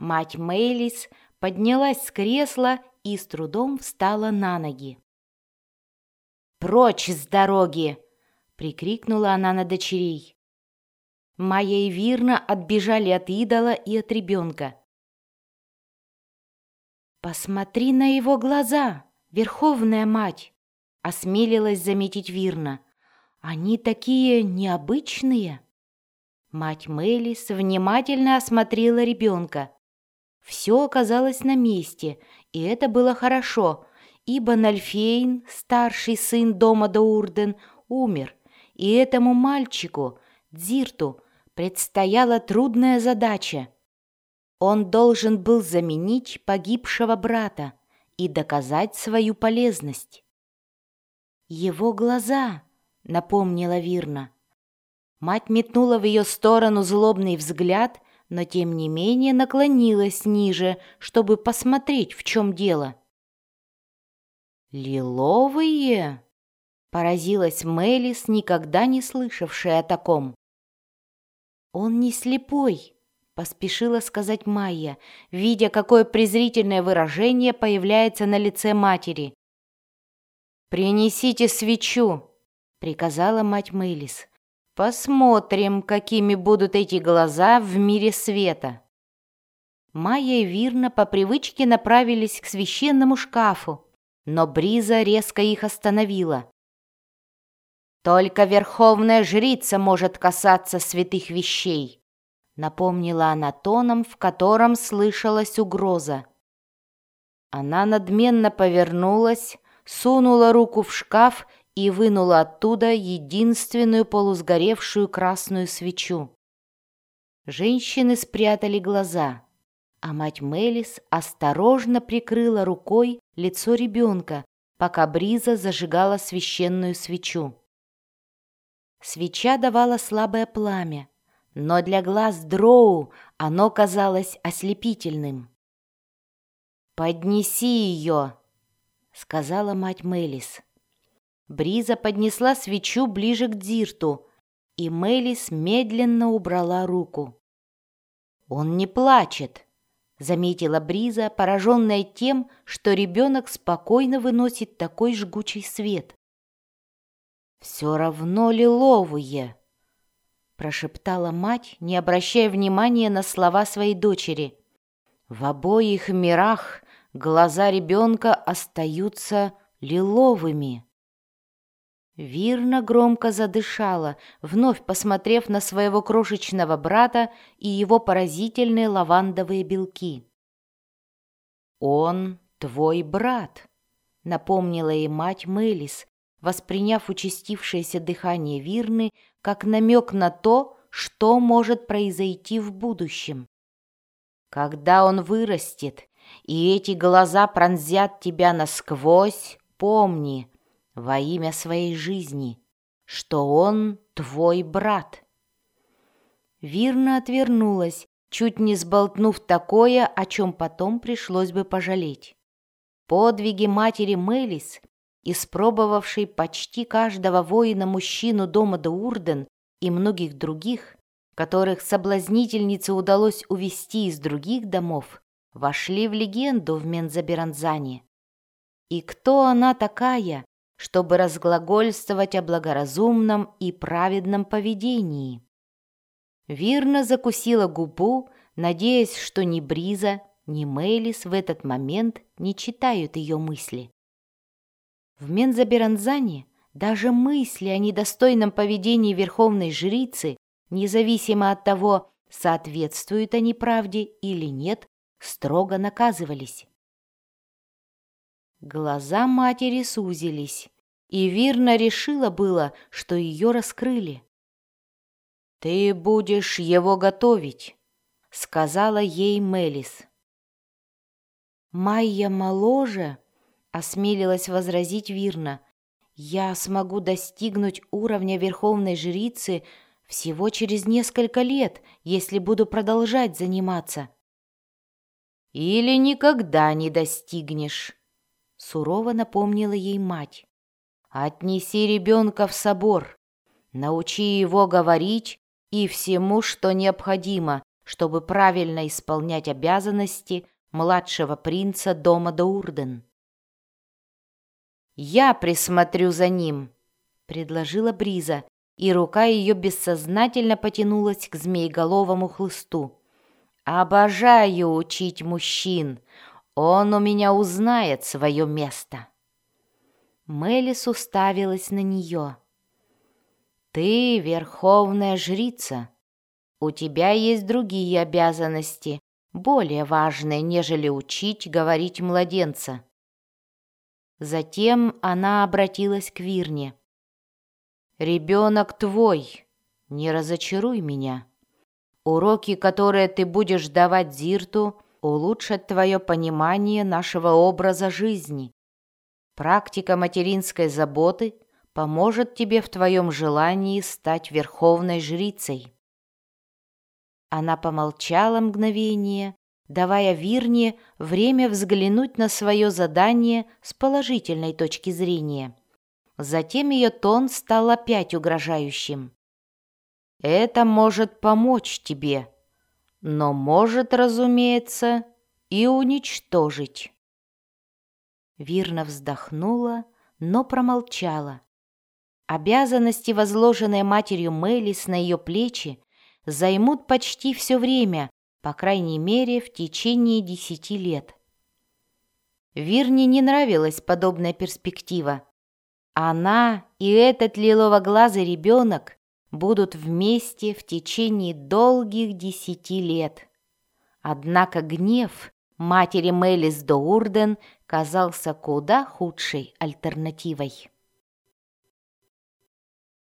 Мать Мейлис поднялась с кресла и с трудом встала на ноги. «Прочь с дороги!» — прикрикнула она на дочерей. Майя и Вирна отбежали от идола и от ребенка. «Посмотри на его глаза, Верховная Мать!» — осмелилась заметить Вирна. «Они такие необычные!» Мать Мейлис внимательно осмотрела ребенка. Все оказалось на месте, и это было хорошо, ибо Нальфейн, старший сын дома Доурден, умер, и этому мальчику, Дзирту, предстояла трудная задача. Он должен был заменить погибшего брата и доказать свою полезность. «Его глаза», — напомнила Вирна. Мать метнула в ее сторону злобный взгляд, но тем не менее наклонилась ниже, чтобы посмотреть, в чем дело. «Лиловые?» — поразилась Мелис, никогда не слышавшая о таком. «Он не слепой», — поспешила сказать Майя, видя, какое презрительное выражение появляется на лице матери. «Принесите свечу», — приказала мать Мелис. «Посмотрим, какими будут эти глаза в мире света». Майя и Вирна по привычке направились к священному шкафу, но Бриза резко их остановила. «Только верховная жрица может касаться святых вещей», — напомнила она тоном, в котором слышалась угроза. Она надменно повернулась, сунула руку в шкаф и вынула оттуда единственную полусгоревшую красную свечу. Женщины спрятали глаза, а мать Мелис осторожно прикрыла рукой лицо ребенка, пока Бриза зажигала священную свечу. Свеча давала слабое пламя, но для глаз Дроу оно казалось ослепительным. «Поднеси ее», — сказала мать Мелис. Бриза поднесла свечу ближе к Дзирту, и Мелис медленно убрала руку. «Он не плачет», — заметила Бриза, пораженная тем, что ребенок спокойно выносит такой жгучий свет. «Все равно лиловые», — прошептала мать, не обращая внимания на слова своей дочери. «В обоих мирах глаза ребенка остаются лиловыми». Вирна громко задышала, вновь посмотрев на своего крошечного брата и его поразительные лавандовые белки. «Он твой брат», — напомнила ей мать Мелис, восприняв участившееся дыхание Вирны как намек на то, что может произойти в будущем. «Когда он вырастет, и эти глаза пронзят тебя насквозь, помни, во имя своей жизни, что он твой брат». Вирна отвернулась, чуть не сболтнув такое, о чем потом пришлось бы пожалеть. Подвиги матери Мелис, испробовавшей почти каждого воина-мужчину дома Доурден и многих других, которых соблазнительнице удалось увести из других домов, вошли в легенду в Мензаберанзане. И кто она такая, чтобы разглагольствовать о благоразумном и праведном поведении? Вирна закусила губу, надеясь, что ни Бриза, ни Мелис в этот момент не читают ее мысли. В Мензаберанзане даже мысли о недостойном поведении верховной жрицы, независимо от того, соответствуют они правде или нет, строго наказывались. Глаза матери сузились, и Вирна решила было, что ее раскрыли. «Ты будешь его готовить», — сказала ей Мелис. «Майя моложе», — осмелилась возразить Вирна. «Я смогу достигнуть уровня верховной жрицы всего через несколько лет, если буду продолжать заниматься». «Или никогда не достигнешь», — сурово напомнила ей мать. «Отнеси ребенка в собор, научи его говорить и всему, что необходимо, чтобы правильно исполнять обязанности младшего принца дома Доурден. «Я присмотрю за ним», — предложила Бриза, и рука ее бессознательно потянулась к змееголовому хлысту. «Обожаю учить мужчин. Он у меня узнает свое место». Мелис уставилась на нее. «Ты верховная жрица. У тебя есть другие обязанности, более важные, нежели учить говорить младенца». Затем она обратилась к Вирне. «Ребенок твой, не разочаруй меня. Уроки, которые ты будешь давать Зирту, улучшат твое понимание нашего образа жизни. Практика материнской заботы поможет тебе в твоем желании стать верховной жрицей». Она помолчала мгновение, давая Вирне время взглянуть на свое задание с положительной точки зрения. Затем ее тон стал опять угрожающим. «Это может помочь тебе, но может, разумеется, и уничтожить». Вирна вздохнула, но промолчала. Обязанности, возложенные матерью Мелис на ее плечи, займут почти все время, по крайней мере, в течение 10 лет. Вирне не нравилась подобная перспектива. Она и этот лиловоглазый ребенок будут вместе в течение долгих 10 лет. Однако гнев матери Мелис Доурден казался куда худшей альтернативой.